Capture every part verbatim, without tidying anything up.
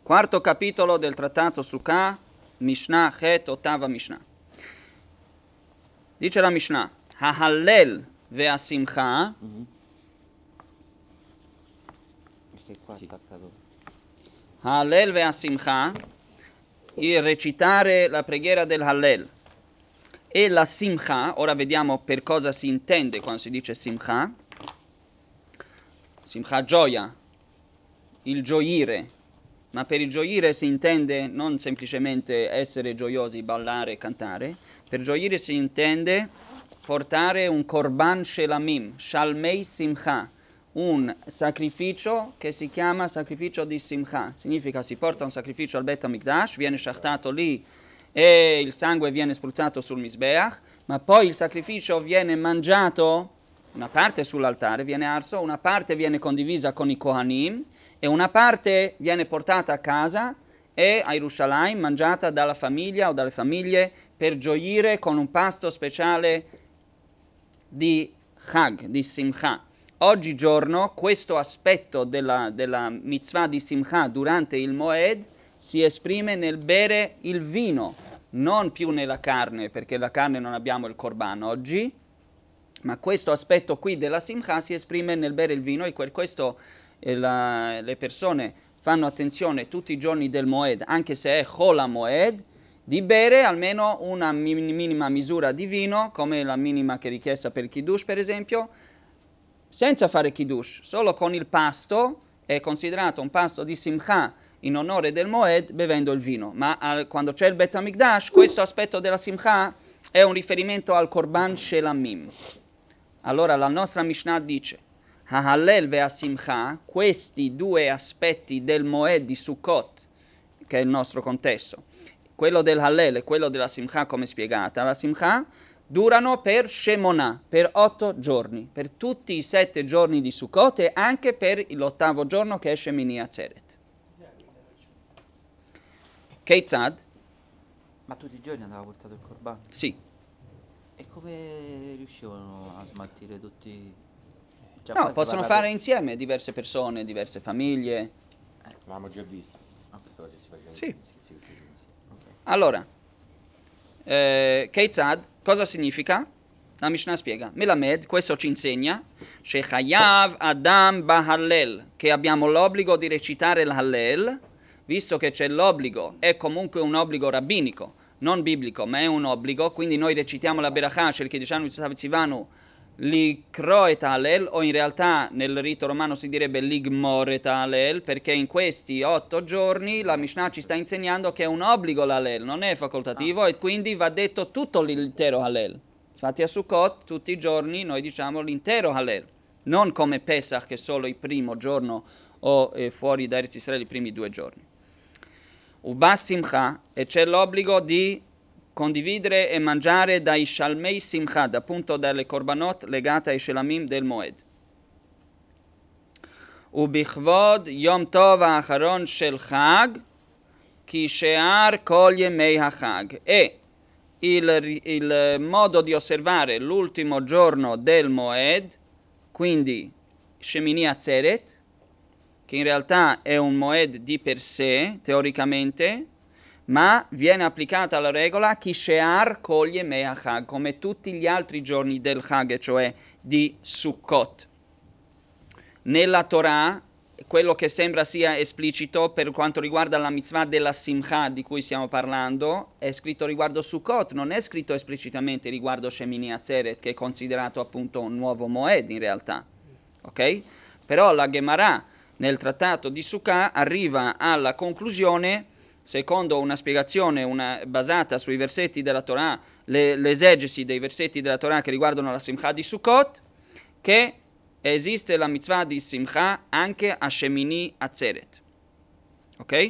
Quarto capitolo del trattato Sukkah, Mishnah Het, ottava Mishnah. Dice la Mishnah, Hahallel ve'asimcha. Mm-hmm. Che qua sì. Hallel ve'asimcha, il recitare la preghiera del Hallel. E la simcha, ora vediamo per cosa si intende quando si dice simcha. Simcha gioia, il gioire. Ma per il gioire si intende non semplicemente essere gioiosi, ballare e cantare. Per gioire si intende portare un korban shelamim, shalmei simcha, un sacrificio che si chiama sacrificio di simcha. Significa si porta un sacrificio al Bet HaMikdash, viene shachtato lì e il sangue viene spruzzato sul Misbeach, ma poi il sacrificio viene mangiato, una parte sull'altare viene arso, una parte viene condivisa con i Kohanim, e una parte viene portata a casa e a Yerushalayim mangiata dalla famiglia o dalle famiglie per gioire con un pasto speciale di Chag, di Simcha. Oggigiorno questo aspetto della, della mitzvah di Simcha durante il Moed si esprime nel bere il vino, non più nella carne, perché la carne non abbiamo il korban oggi, ma questo aspetto qui della Simcha si esprime nel bere il vino, e per questo La, le persone fanno attenzione tutti i giorni del Moed, anche se è Chol Moed, di bere almeno una min- minima misura di vino, come la minima che è richiesta per il Kiddush per esempio, senza fare Kiddush, solo con il pasto, è considerato un pasto di Simcha in onore del Moed bevendo il vino, ma al, quando c'è il Bet HaMikdash questo aspetto della Simcha è un riferimento al Korban Shelamim. Allora la nostra Mishnah dice Hahallel ve'asimcha, questi due aspetti del Moed di Sukkot, che è il nostro contesto, quello del Hallel e quello della Simcha come spiegata, la Simcha durano per Shemonah, per otto giorni, per tutti i sette giorni di Sukkot e anche per l'ottavo giorno che è Shemini Atzeret. Keitzad? Ma tutti i giorni andava portato il korban? Sì. E come riuscivano a smaltire tutti? Cioè, No, possono fare per... insieme diverse persone, diverse famiglie. Eh, l'avevamo già visto. Ma questa cosa si faceva Sì. si, si, si, si. Okay. Allora, eh, Keitzad, cosa significa? La Mishnah spiega, Melamed, questo ci insegna, Shechayav Adam Bahallel, che abbiamo l'obbligo di recitare il Hallel, visto che c'è l'obbligo, è comunque un obbligo rabbinico, non biblico, ma è un obbligo, quindi noi recitiamo la Berachah, Shel Kiddushan V'Tzivanu, Likro et Hallel, o in realtà nel rito romano si direbbe Ligmor et Hallel, perché in questi otto giorni la Mishnah ci sta insegnando che è un obbligo l'Hallel, non è facoltativo, ah. E quindi va detto tutto l'intero Hallel. Infatti a Sukkot tutti i giorni noi diciamo l'intero Hallel, non come Pesach che è solo il primo giorno o eh, fuori da Eretz Israele i primi due giorni. Uba Simcha, e c'è l'obbligo di condividere e mangiare dai Shalmei Simcha, appunto dalle korbanot legate ai Shelamim del Moed. Ubichvod Yom Tov Acharon Shel Chag, Ki Shear Kol Yemei HaChag, e il, il modo di osservare l'ultimo giorno del Moed, quindi Shemini Atzeret, che in realtà è un Moed di per sé, teoricamente, ma viene applicata la regola Ki Shear Kol Yemei HaChag, come tutti gli altri giorni del Chag, cioè di Sukkot. Nella Torah, quello che sembra sia esplicito per quanto riguarda la mitzvah della Simcha di cui stiamo parlando, è scritto riguardo Sukkot, non è scritto esplicitamente riguardo Shemini Atzeret, che è considerato appunto un nuovo Moed in realtà. Ok? Però la Gemara nel trattato di Sukkah arriva alla conclusione, secondo una spiegazione una, basata sui versetti della Torah, le, l'esegesi dei versetti della Torah che riguardano la Simcha di Sukkot, che esiste la mitzvah di Simcha anche a Shemini Atzeret. Ok?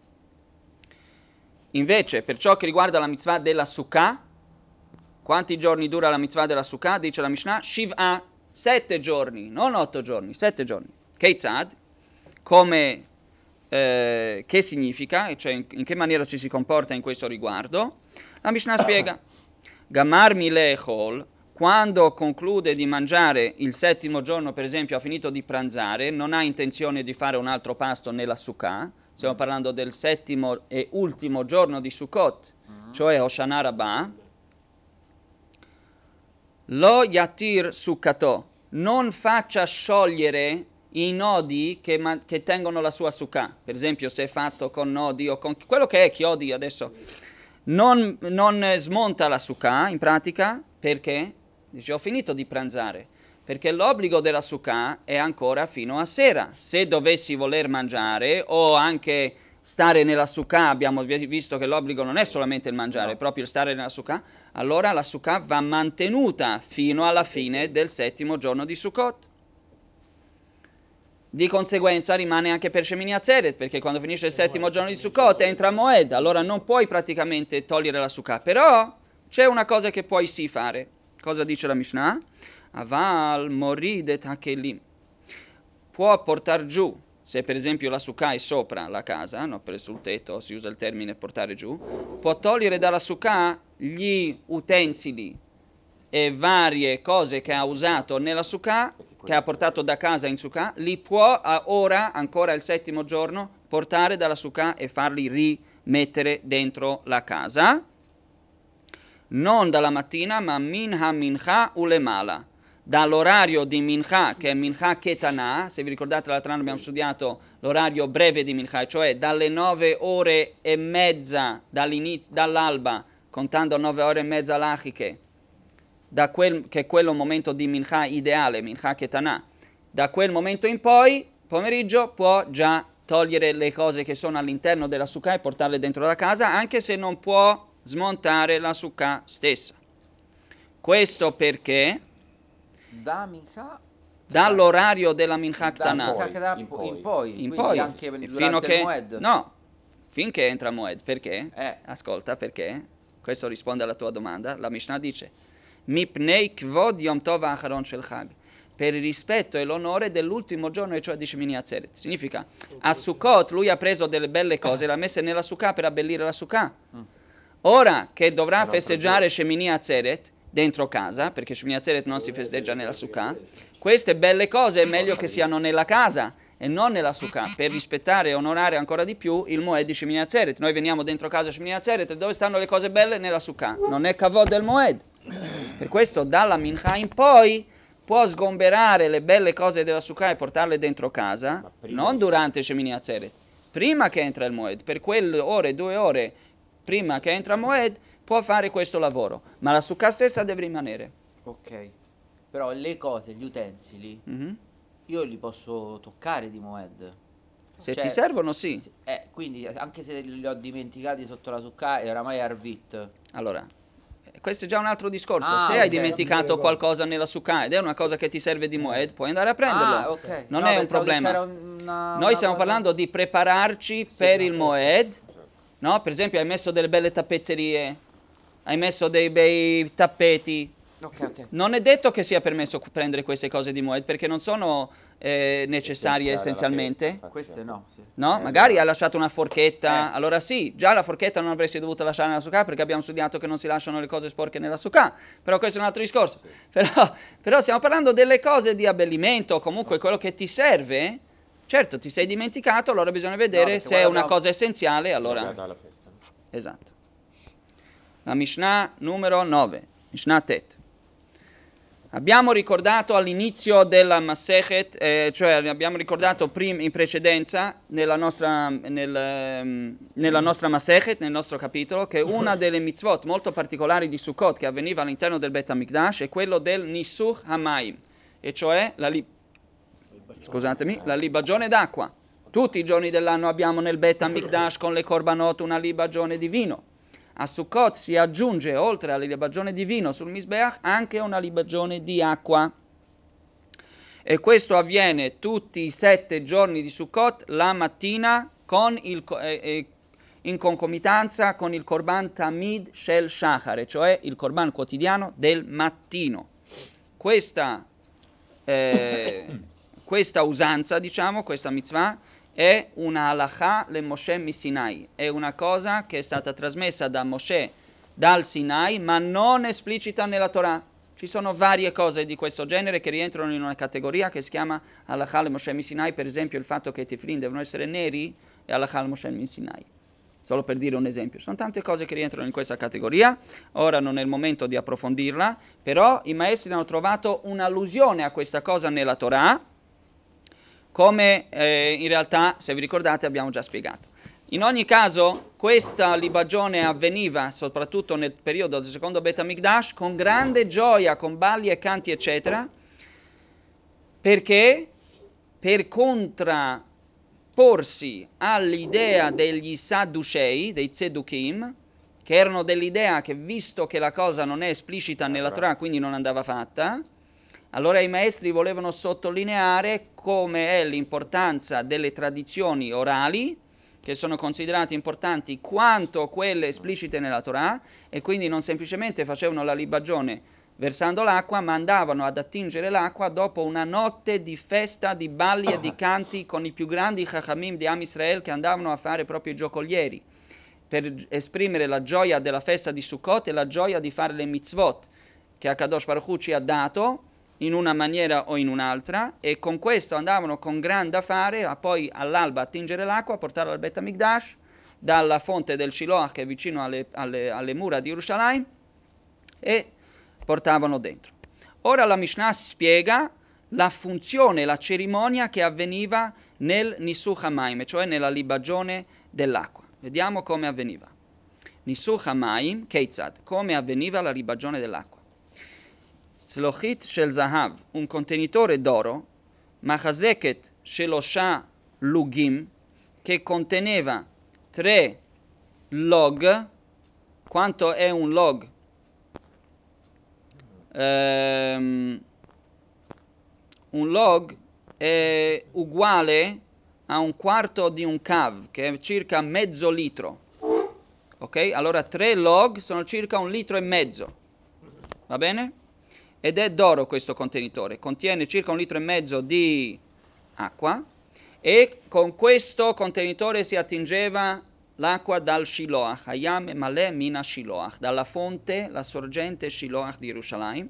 Invece, per ciò che riguarda la mitzvah della Sukkah, quanti giorni dura la mitzvah della Sukkah? Dice la Mishnah, Shiv'a, sette giorni, non otto giorni, sette giorni. Keitzad, come, eh, che significa, cioè in, in che maniera ci si comporta in questo riguardo? La Mishnah spiega, Gamar milechol, quando conclude di mangiare il settimo giorno, per esempio ha finito di pranzare, non ha intenzione di fare un altro pasto nella Sukkah, stiamo parlando del settimo e ultimo giorno di Sukkot, cioè Hoshana Rabbah, lo yatir Sukkato, non faccia sciogliere i nodi che, ma- che tengono la sua Sukkah, per esempio se è fatto con nodi o con quello che è chiodi adesso, non, non smonta la Sukkah in pratica, perché? Dice ho finito di pranzare, perché l'obbligo della Sukkah è ancora fino a sera. Se dovessi voler mangiare o anche stare nella Sukkah, abbiamo visto che l'obbligo non è solamente il mangiare, No. è proprio il stare nella Sukkah, allora la Sukkah va mantenuta fino alla fine del settimo giorno di Sukkot. Di conseguenza rimane anche per Shemini Atzeret, perché quando finisce il settimo giorno di Sukkot entra Moed, allora non puoi praticamente togliere la Sukkah, però c'è una cosa che puoi sì fare. Cosa dice la Mishnah? Aval moridet hakelim. Può portare giù, se per esempio la Sukkah è sopra la casa, no, per sul tetto si usa il termine portare giù, può togliere dalla Sukkah gli utensili e varie cose che ha usato nella Sukkah, che ha portato da casa in Sukkah, li può a ora, ancora il settimo giorno, portare dalla Sukkah e farli rimettere dentro la casa. Non dalla mattina, ma minha mincha ulemala. Dall'orario di mincha, che è mincha ketana, se vi ricordate l'altro anno abbiamo studiato l'orario breve di mincha, cioè dalle nove ore e mezza dall'alba, contando nove ore e mezza lachiche, da quel, che è quello momento di mincha ideale, mincha ketana, da quel momento in poi, pomeriggio, può già togliere le cose che sono all'interno della Sukkah e portarle dentro la casa, anche se non può smontare la Sukkah stessa. Questo perché Da Mincha dall'orario della Mincha da Ktana Mincha che da in po- poi. in poi, in quindi poi, anche e durante fino il che Moed. no, finché entra Moed, perché? Eh. Ascolta, perché? Questo risponde alla tua domanda. La Mishnah dice: Mipnei kvod yom tov acharon shel chag, per il rispetto e l'onore dell'ultimo giorno, e cioè di Shemini Atzeret. Significa, a Sukkot lui ha preso delle belle cose e le ha messe nella Sukkah per abbellire la Sukkah. Mm. Ora che dovrà Sono festeggiare Shemini Atzeret dentro casa, perché Shemini Atzeret non si festeggia nella Sukkah, queste belle cose è meglio che siano nella casa e non nella Sukkah, per rispettare e onorare ancora di più il Moed di Shemini Atzeret. Noi veniamo dentro casa Shemini Atzeret e dove stanno le cose belle? Nella Sukkah. Non è kavod del Moed. Per questo dalla Mincha in poi può sgomberare le belle cose della Sukkah e portarle dentro casa, Ma prima non di durante Shemini Atzeret, prima che entra il Moed, per quelle ore, due ore prima che entra Moed, può fare questo lavoro, ma la Sukkah stessa deve rimanere. Ok. Però le cose, gli utensili, Mhm. io li posso toccare di Moed. Se Cioè, ti servono, sì. se- eh, quindi anche se li ho dimenticati sotto la Sukkah e oramai è Arvit. Allora, eh, questo è già un altro discorso. Ah, Se hai ok. dimenticato qualcosa nella Sukkah ed è una cosa che ti serve di Moed, puoi andare a prenderlo. Ah, ok. Non No, è un pensavo che problema. c'era una, Noi una stiamo cosa- parlando di prepararci per il Moed. Esatto. No? Per esempio, hai messo delle belle tappezzerie, hai messo dei bei tappeti. Ok, ok. Non è detto che sia permesso prendere queste cose di Moed perché non sono eh, necessarie Essenziale alla essenzialmente. festa, infatti, Queste sì. no, sì. No? Eh, Magari allora- hai lasciato una forchetta, Eh. allora sì, già la forchetta non avresti dovuto lasciare nella Sukkah perché abbiamo studiato che non si lasciano le cose sporche nella Sukkah, però questo è un altro discorso. Sì. Però, però stiamo parlando delle cose di abbellimento, comunque quello che ti serve. Certo, ti sei dimenticato, allora bisogna vedere perché se è una guardavo- cosa essenziale, allora. Legata alla festa. Esatto. La Mishnah numero nove, Mishnah Tet. Abbiamo ricordato all'inizio della Masechet, eh, cioè abbiamo ricordato prim- in precedenza nella nostra, nel, ehm, nella nostra Masechet, nel nostro capitolo, che una delle mitzvot molto particolari di Sukkot che avveniva all'interno del Bet HaMikdash è quello del Nisuch HaMaim, e cioè la, li- scusatemi, la libagione d'acqua. Tutti i giorni dell'anno abbiamo nel Bet HaMikdash con le korbanot una libagione di vino. A Sukkot si aggiunge, oltre alla libagione di vino sul Misbeach, anche una libagione di acqua. E questo avviene tutti i sette giorni di Sukkot, la mattina, con il, eh, eh, in concomitanza con il Korban Tamid Shel Shachar, cioè il Korban quotidiano del mattino. Questa, eh, questa usanza, diciamo, questa mitzvah, è una halakha le Moshe mi Sinai, è una cosa che è stata trasmessa da Moshe dal Sinai, ma non esplicita nella Torah. Ci sono varie cose di questo genere che rientrano in una categoria che si chiama Halakha Moshe Sinai, per esempio il fatto che i tefillin devono essere neri e Halakha Moshe Sinai. Solo per dire un esempio. Sono tante cose che rientrano in questa categoria, ora non è il momento di approfondirla, però i maestri hanno trovato un'allusione a questa cosa nella Torah, come eh, in realtà, se vi ricordate, abbiamo già spiegato. In ogni caso, questa libagione avveniva, soprattutto nel periodo del secondo Bet HaMikdash, con grande gioia, con balli e canti, eccetera, perché per contrapporsi all'idea degli Sadducei, dei Tzedukim, che erano dell'idea che visto che la cosa non è esplicita nella Torah, quindi non andava fatta, allora i maestri volevano sottolineare come è l'importanza delle tradizioni orali, che sono considerate importanti quanto quelle esplicite nella Torah, e quindi non semplicemente facevano la libagione versando l'acqua, ma andavano ad attingere l'acqua dopo una notte di festa, di balli e di canti con i più grandi chachamim di Am Israel che andavano a fare proprio i giocolieri, per esprimere la gioia della festa di Sukkot e la gioia di fare le mitzvot che Akadosh Baruch Hu ci ha dato, in una maniera o in un'altra, e con questo andavano con grande affare a poi all'alba attingere l'acqua, portarla al Bet HaMikdash dalla fonte del Shiloach che è vicino alle, alle, alle mura di Gerusalemme, e portavano dentro. Ora la Mishnah spiega la funzione, la cerimonia che avveniva nel Nisuch HaMaim, cioè nella libagione dell'acqua. Vediamo come avveniva. Nisuch HaMaim, Keitzad, come avveniva la libagione dell'acqua. Slochit shel zahav, un contenitore d'oro, machazeket shelosha lugim, che conteneva tre log. Quanto è un log? Um, un log è uguale a un quarto di un cav, che è circa mezzo litro. Ok? Allora tre log sono circa un litro e mezzo. Va bene? Ed è d'oro questo contenitore, contiene circa un litro e mezzo di acqua, e con questo contenitore si attingeva l'acqua dal Shiloach, Hayam Maleh Mina Shiloach, dalla fonte, la sorgente Shiloach di Gerusalemme,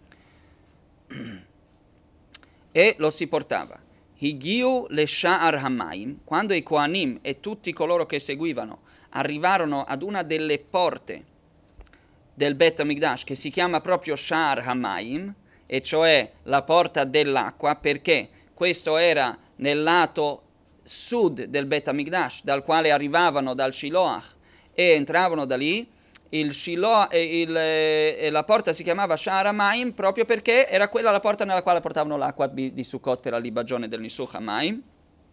e lo si portava. Higiu le Sha'ar Hamaim, quando i Kohanim e tutti coloro che seguivano arrivarono ad una delle porte del Bet HaMikdash, che si chiama proprio Sha'ar Hamaim, e cioè la porta dell'acqua, perché questo era nel lato sud del Bet HaMikdash, dal quale arrivavano dal Shiloach e entravano da lì. Il Shiloach, il, eh, la porta si chiamava Sha'ar Hamaim proprio perché era quella la porta nella quale portavano l'acqua di, di Sukkot per la libagione del Nisuch HaMaim.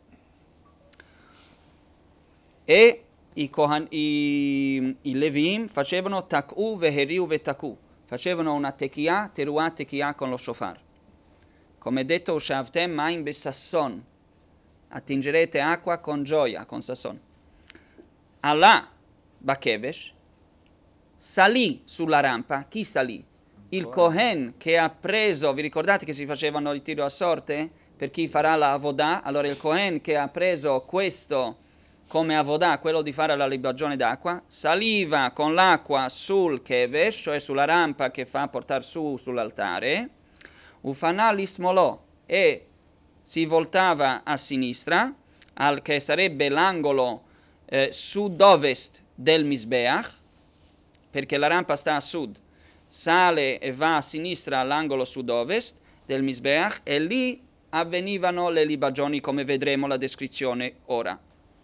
E I, Kohan, i, i Levim facevano tak'u veheriu vetaku, facevano una tekiah, teruah tekiah con lo shofar. Come detto, ushavtem maim besasson, attingerete acqua con gioia, con sasson. Allah Bakevesh salì sulla rampa. Chi salì? Il Kohen che ha preso, vi ricordate che si facevano il tiro a sorte per chi farà la Avodah? Allora il Kohen che ha preso questo come Avodah, quello di fare la libagione d'acqua, saliva con l'acqua sul kevesh, cioè sulla rampa che fa portare su sull'altare, ufanà l'ismolò, e si voltava a sinistra, al che sarebbe l'angolo eh, sud-ovest del Misbeach, perché la rampa sta a sud, sale e va a sinistra all'angolo sud-ovest del Misbeach, e lì avvenivano le libagioni, come vedremo la descrizione ora.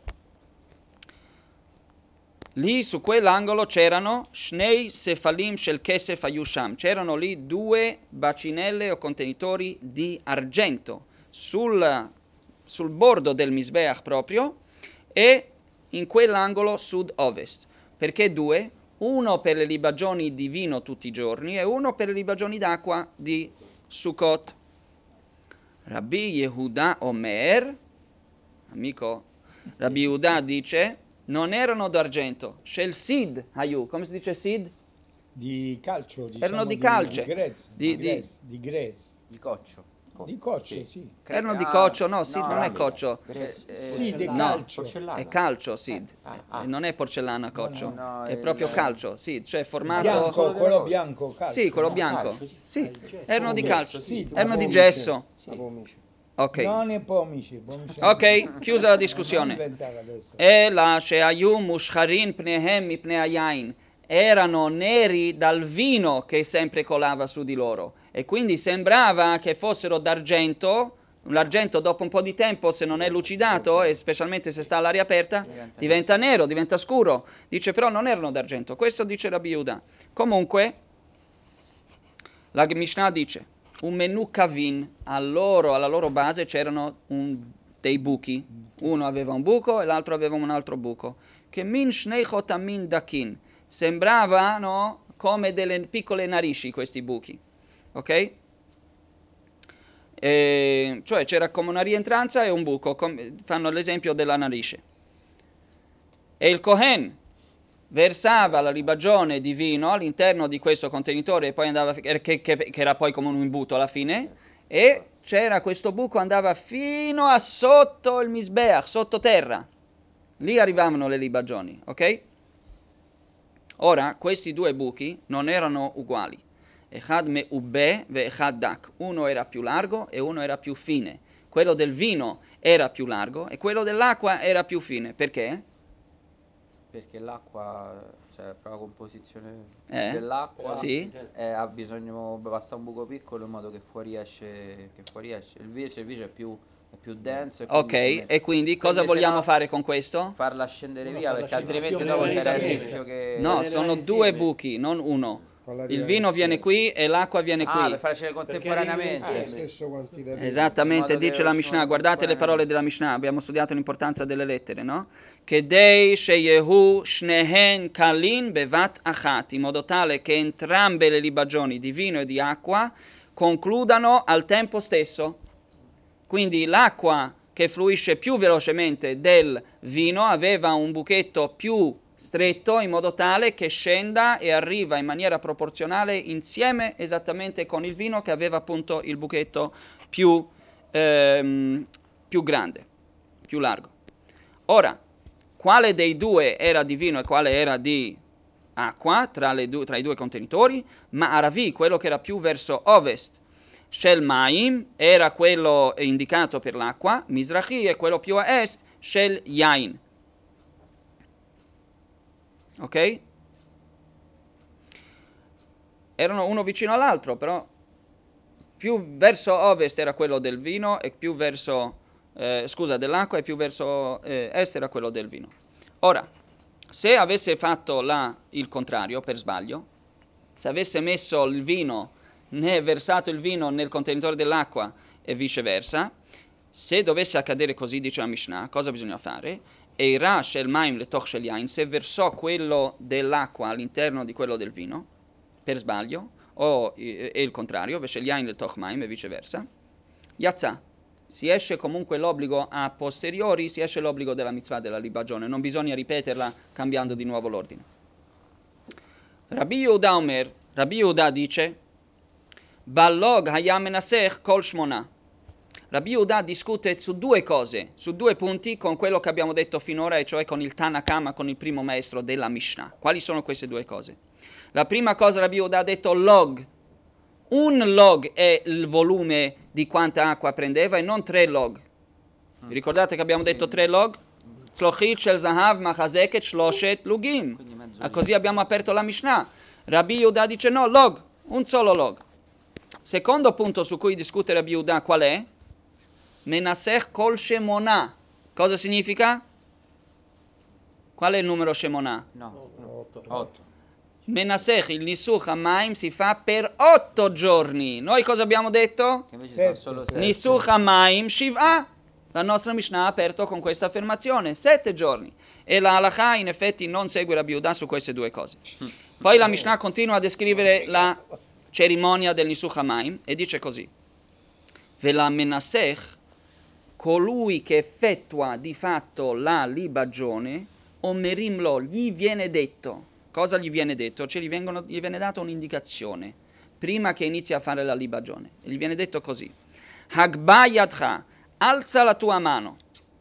Lì su quell'angolo c'erano Shnei Sefalim Shel Kesef Ayusham, c'erano lì due bacinelle o contenitori di argento sul, sul bordo del Misbeach proprio, e in quell'angolo sud-ovest. Perché due? Uno per le libagioni di vino tutti i giorni e uno per le libagioni d'acqua di Sukkot. Rabbi Yehuda Omer, amico, Rabbi Yehuda dice, non erano d'argento, shel sid hayu, come si dice sid? Di calcio, diciamo, Erano di di, calce, di grez, di, di, grez, di grez. Di coccio. Co- Di coccio, sì. sì. Cre- Erano di ah, coccio, no, Sid no, non è ceramica. coccio. Eh, eh, Sì, di No, calcio. Porcellana. è calcio, Sid. Ah, ah. Eh, Non è porcellana coccio, No, no, è il- proprio calcio, Sid, cioè formato... Bianco, solo delle quello cose. bianco, calcio. Sì, quello Ah, bianco. calcio, sì. Sì, Ah, il gesso. erano di Gesso, calcio, sì, Sì, erano di pomice. gesso. La pomice. Ok, Non è pomici, pomici. ok, chiusa la Non discussione. inventare adesso. Ela shehayu mushcharin pnehem mipnei hayain. Erano neri dal vino che sempre colava su di loro e quindi sembrava che fossero d'argento. L'argento dopo un po' di tempo, se non è lucidato e specialmente se sta all'aria aperta, Diventa diventa nero, diventa scuro. Dice però non erano d'argento. Questo dice Rabbi Yehuda. Comunque la Mishnah dice un menù kavin, a loro, alla loro base c'erano un, dei buchi, uno aveva un buco e l'altro aveva un altro buco, che min shnei chotamin dakin, sembravano come delle piccole narici questi buchi, ok? E, cioè c'era come una rientranza e un buco, com- fanno l'esempio della narice. E il Kohen versava la libagione di vino all'interno di questo contenitore e poi andava, che, che, che era poi come un imbuto alla fine, e c'era questo buco, andava fino a sotto il misbeach, sottoterra. Lì arrivavano le libagioni, ok? Ora, questi due buchi non erano uguali. Echad me'ubbe ve echad dak. Uno era più largo e uno era più fine. Quello del vino era più largo e quello dell'acqua era più fine. Perché? Perché l'acqua, cioè proprio la composizione Eh? dell'acqua Sì. eh, ha bisogno, basta un buco piccolo in modo che fuori esce, che fuori esce. Il vice, il vice è più, è più denso e quindi Ok, si mette- e quindi cosa Quindi se vogliamo no, fare con questo? farla scendere Uno via farla perché scendere altrimenti più dopo nella c'era il insieme. rischio che... No, Arriverà sono insieme. due buchi, non uno. Farla Il arrivare vino viene insieme. qui e l'acqua viene Ah, qui. per farcele contemporaneamente. arrivino Lo insieme. stesso quantitativo. Esattamente, In modo dice che la uscivano Mishnah, guardate le parole contemporaneamente. della Mishnah, abbiamo studiato l'importanza delle lettere, no? Che dei sheyehu shnehen kalin bevat achat, in modo tale che entrambe le libagioni di vino e di acqua concludano al tempo stesso. Quindi l'acqua che fluisce più velocemente del vino aveva un buchetto più stretto in modo tale che scenda e arriva in maniera proporzionale insieme esattamente con il vino che aveva appunto il buchetto più, ehm, più grande, più largo. Ora, quale dei due era di vino e quale era di acqua tra, le due, tra i due contenitori? Ma'aravi, quello che era più verso ovest, Shel Maim era quello indicato per l'acqua, Mizrahi è quello più a est, Shel Yain. Ok? Erano uno vicino all'altro, però più verso ovest era quello del vino e più verso, eh, scusa, dell'acqua e più verso eh, est era quello del vino. Ora, se avesse fatto la, il contrario per sbaglio, se avesse messo il vino, né versato il vino nel contenitore dell'acqua e viceversa, se dovesse accadere così, dice la Mishnah, cosa bisogna fare? Eira shel maim letoch shel yain, se versò quello dell'acqua all'interno di quello del vino, per sbaglio, o e il contrario, shel yain letoch maim e viceversa, yatza, si esce comunque l'obbligo a posteriori, si esce l'obbligo della mitzvah della libagione, non bisogna ripeterla cambiando di nuovo l'ordine. Rabbi Yehuda Omer, Rabbi Yehuda dice, Ballog hayam menasech kol shmona. Rabbi Yehuda discute su due cose, su due punti con quello che abbiamo detto finora, e cioè con il Tanakama, con il primo maestro della Mishnah. Quali sono queste due cose? La prima cosa, Rabbi Yehuda ha detto log. Un log è il volume di quanta acqua prendeva e non tre log. Vi ricordate che abbiamo detto tre log? Tzlochit shel zahav machazeket shloshet lugim. Quindi mezzo Ah, così abbiamo aperto la Mishnah. Rabbi Yehuda dice no, log, un solo log. Secondo punto su cui discute Rabbi Yehuda qual è? Menasech kol shemona. Cosa significa? Qual è il numero shemona? No, Otto. otto. Menasech, il nisuch hamaim si fa per otto giorni. Noi cosa abbiamo detto? Che invece Sette, sono solo sette. sei. Nisuch hamaim shiv'a. La nostra Mishnah ha aperto con questa affermazione, sette giorni. E la halakha in effetti non segue Rabbi Yehuda su queste due cose. Poi la Mishnah continua a descrivere la cerimonia del nisuch hamaim e dice così: Vela menasech, colui che effettua di fatto la libagione, omerimlo, gli viene detto. Cosa gli viene detto? Cioè gli, vengono, gli viene data un'indicazione prima che inizi a fare la libagione. E gli viene detto così: Hagba yadcha, alza la tua mano.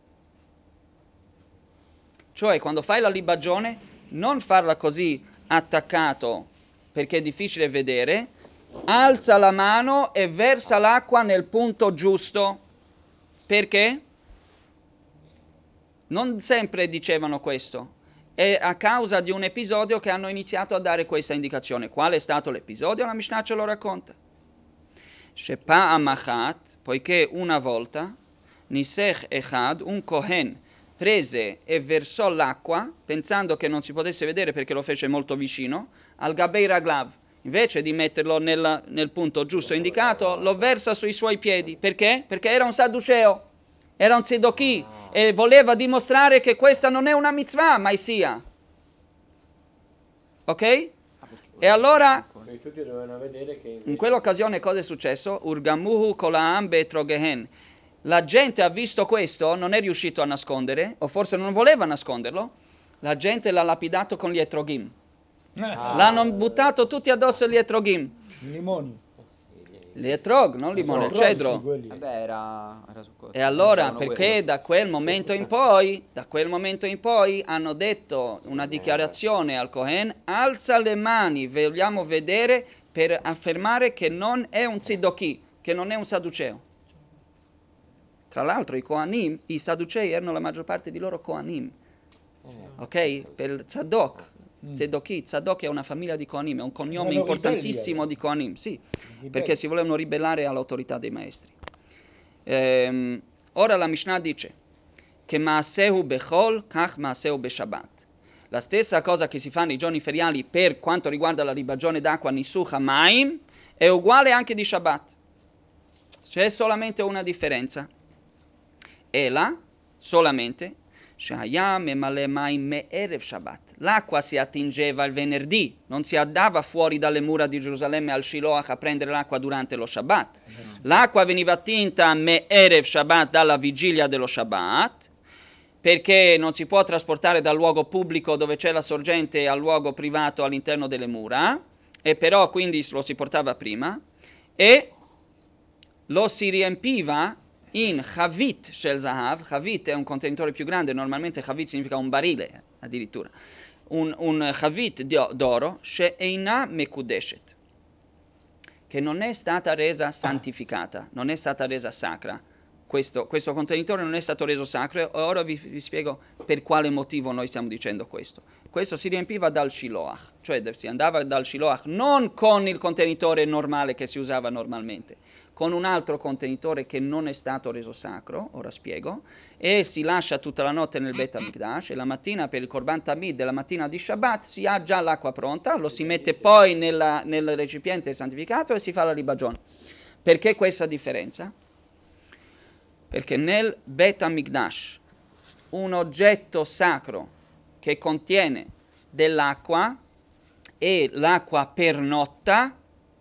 Cioè, quando fai la libagione, non farla così attaccato, perché è difficile vedere, alza la mano e versa l'acqua nel punto giusto. Perché? Non sempre dicevano questo. È a causa di un episodio che hanno iniziato a dare questa indicazione. Qual è stato l'episodio? La Mishnah ce lo racconta. Shepa amachat, poiché una volta, Nisech Echad, un Kohen, prese e versò l'acqua, pensando che non si potesse vedere perché lo fece molto vicino, al Gabei Raglav. Invece di metterlo nel, nel punto giusto indicato, lo versa sui suoi piedi. Perché? Perché era un sadduceo, era un tzedokì, e voleva dimostrare che questa non è una mitzvah, ma sia. Ok? E allora, E tutti dovevano vedere che in quell'occasione cosa è successo? Urgamuhu kolaam betrogehen. La gente ha visto questo, non è riuscito a nascondere, o forse non voleva nasconderlo, la gente l'ha lapidato con gli etrogim. Ah. L'hanno buttato tutti addosso agli etrogim. i limoni. Gli etrog, non limone, il Grossi cedro. quelli. Vabbè, era, era su cosa. E allora, Usavano perché quello. da quel momento in poi, da quel momento in poi hanno detto una dichiarazione al Kohen, alza le mani, vogliamo vedere, per affermare che non è un tzidokì, che non è un sadduceo. Tra l'altro i Kohanim, i sadducei erano la maggior parte di loro Kohanim, ok? Per Tzadok, Tzedokì, Tzadok è una famiglia di Kohanim, è un cognome Erano importantissimo ribelli, di Kohanim, sì, Ribelli. perché si volevano ribellare all'autorità dei maestri. Ehm, ora la Mishnah dice che Maasehu Bechol, Kach Maasehu Beshabbat. La stessa cosa che si fa nei giorni feriali per quanto riguarda la libagione d'acqua Nisuch HaMaim è uguale anche di Shabbat. C'è solamente una differenza. E là, solamente, Shahayam e Malemaim Me'erev Shabbat. L'acqua si attingeva il venerdì, non si andava fuori dalle mura di Gerusalemme al Shiloach a prendere l'acqua durante lo Shabbat. L'acqua veniva attinta Me'erev Shabbat dalla vigilia dello Shabbat, perché non si può trasportare dal luogo pubblico dove c'è la sorgente al luogo privato all'interno delle mura, e però quindi lo si portava prima, e lo si riempiva in Chavit Shel Zahav. Chavit è un contenitore più grande, normalmente Chavit significa un barile addirittura, un, un Chavit d'oro, She'eina Mekudeshet, che non è stata resa santificata, non è stata resa sacra. Questo, questo contenitore non è stato reso sacro, e ora vi, vi spiego per quale motivo noi stiamo dicendo questo. Questo si riempiva dal Shiloach, cioè si andava dal Shiloach non con il contenitore normale che si usava normalmente, con un altro contenitore che non è stato reso sacro, ora spiego, e si lascia tutta la notte nel Bet HaMikdash, e la mattina per il Korban Tamid della mattina di Shabbat si ha già l'acqua pronta, lo si mette poi nella, nel recipiente santificato e si fa la libagione. Perché questa differenza? Perché nel Bet HaMikdash un oggetto sacro che contiene dell'acqua e l'acqua pernotta,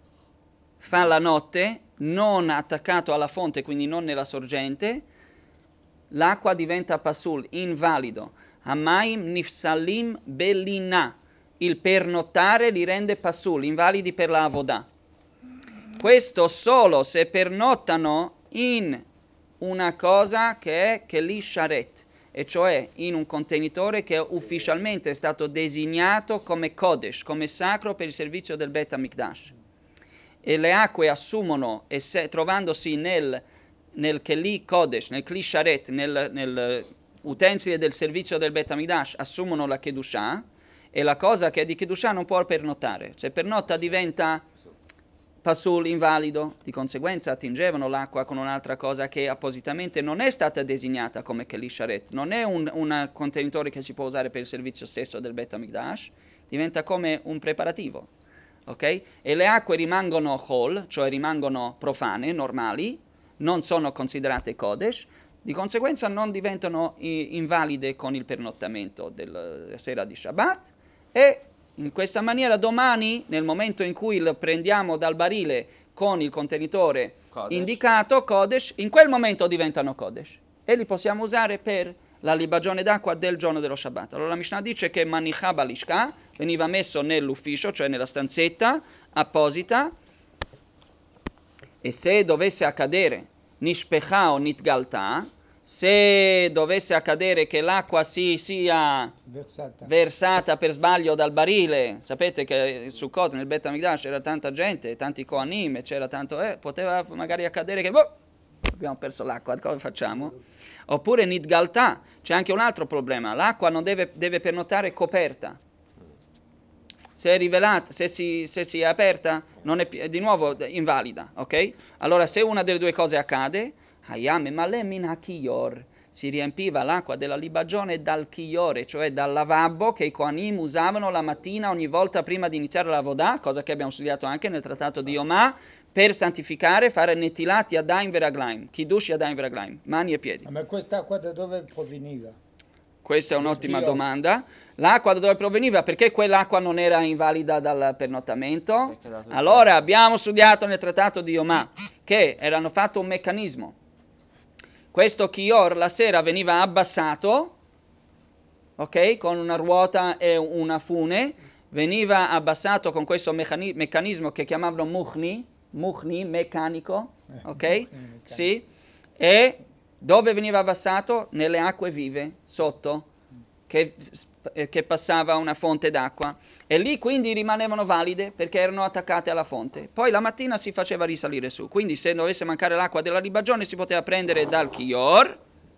fa la notte, non attaccato alla fonte, quindi non nella sorgente, l'acqua diventa pasul, invalido. Hamaim nifsalim belina, il pernottare li rende pasul, invalidi per la avodah. Questo solo se pernottano in una cosa che è Keli Sharet, e cioè in un contenitore che ufficialmente è stato designato come Kodesh, come sacro per il servizio del Bet HaMikdash. E le acque assumono, e se, trovandosi nel, nel Keli Kodesh, nel Kli Sharet, nel, nel utensile del servizio del Bet HaMikdash, assumono la Kedushah, e la cosa che è di Kedushah non può pernottare. Se pernotta diventa pasul, invalido. Di conseguenza attingevano l'acqua con un'altra cosa che appositamente non è stata designata come Keli Sharet, non è un, un contenitore che si può usare per il servizio stesso del Bet HaMikdash, diventa come un preparativo, ok? E le acque rimangono chol, cioè rimangono profane, normali, non sono considerate Kodesh, di conseguenza non diventano invalide con il pernottamento della sera di Shabbat, e in questa maniera domani, nel momento in cui lo prendiamo dal barile con il contenitore Kodesh. indicato, Kodesh, in quel momento diventano Kodesh e li possiamo usare per la libagione d'acqua del giorno dello Shabbat. Allora la Mishnah dice che Manicha Balishka veniva messo nell'ufficio, cioè nella stanzetta apposita, e se dovesse accadere nishpecha o nitgalta, se dovesse accadere che l'acqua si sia Versata. versata per sbaglio dal barile, sapete che su Sukkot nel Bet Hamikdash c'era tanta gente, tanti Kohanim, c'era tanto, eh, poteva magari accadere che boh, abbiamo perso l'acqua, cosa facciamo? Oppure nitgalta, c'è anche un altro problema, l'acqua non deve, deve pernottare coperta. Se è rivelata, se si, se si è aperta, non è, è di nuovo invalida, ok? Allora se una delle due cose accade, hayam male min hakiyor, si riempiva l'acqua della libagione dal chiore, cioè dal lavabo che i Kohanim usavano la mattina ogni volta prima di iniziare la Vodà, cosa che abbiamo studiato anche nel trattato di Yomà, per santificare, fare netilati adaim veraglaim, kiddush adaim veraglaim, mani e piedi. Ma quest'acqua da dove proveniva? Questa è un'ottima Dio. domanda. L'acqua da dove proveniva? Perché quell'acqua non era invalida dal pernottamento? Perché da tutto- Allora abbiamo studiato nel trattato di Yomà che erano fatto un meccanismo. Questo chior la sera veniva abbassato, ok? Con una ruota e una fune, veniva abbassato con questo meccani- meccanismo che chiamavano muchni, muchni, meccanico, ok? muchni, meccanico. Sì. E dove veniva abbassato? Nelle acque vive, sotto, che, che passava una fonte d'acqua. E lì quindi rimanevano valide perché erano attaccate alla fonte. Poi la mattina si faceva risalire su. Quindi se dovesse mancare l'acqua della libagione si poteva prendere dal chior,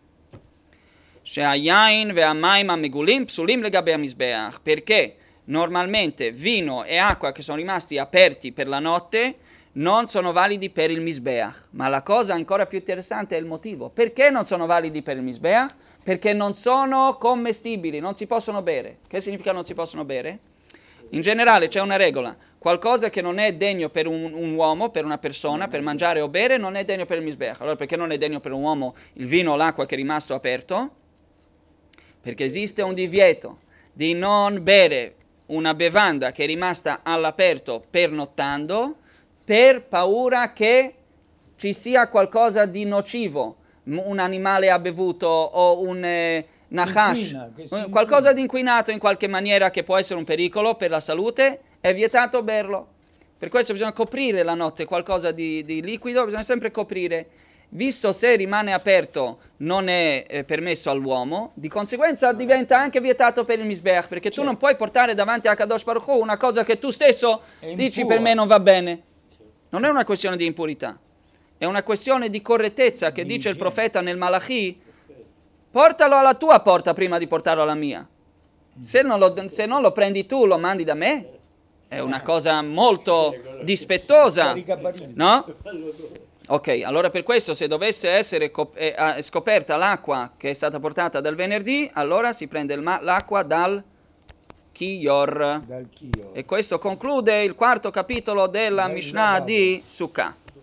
shehayain ve'amayim amegulim psulim legabe hamizbeach, perché normalmente vino e acqua che sono rimasti aperti per la notte non sono validi per il Misbeach, ma la cosa ancora più interessante è il motivo. Perché non sono validi per il Misbeach? Perché non sono commestibili, non si possono bere. Che significa non si possono bere? In generale c'è una regola, qualcosa che non è degno per un, un uomo, per una persona, per mangiare o bere, non è degno per il Misbeach. Allora perché non è degno per un uomo il vino o l'acqua che è rimasto aperto? Perché esiste un divieto di non bere una bevanda che è rimasta all'aperto pernottando, per paura che ci sia qualcosa di nocivo, un animale ha bevuto o un eh, nachash, Inquina, che si qualcosa inquina. di inquinato in qualche maniera che può essere un pericolo per la salute, è vietato berlo. Per questo bisogna coprire la notte qualcosa di, di liquido, bisogna sempre coprire. Visto se rimane aperto non è eh, permesso all'uomo, di conseguenza diventa anche vietato per il Misbeach, perché tu Certo. non puoi portare davanti a Kadosh Baruch Hu una cosa che tu stesso È dici impura. per me non va bene. Non è una questione di impurità, è una questione di correttezza che Di dice il igiene. profeta nel Malachi, portalo alla tua porta prima di portarlo alla mia. Se non lo, se non lo prendi tu, lo mandi da me, è una cosa molto dispettosa, Caricabarile. no? Ok, allora per questo se dovesse essere cop- eh, eh, scoperta l'acqua che è stata portata dal venerdì, allora si prende il ma- l'acqua dal Kiyor. Dal chio. E questo conclude il quarto capitolo della Dai, Mishnah lavabo. di Sukkah.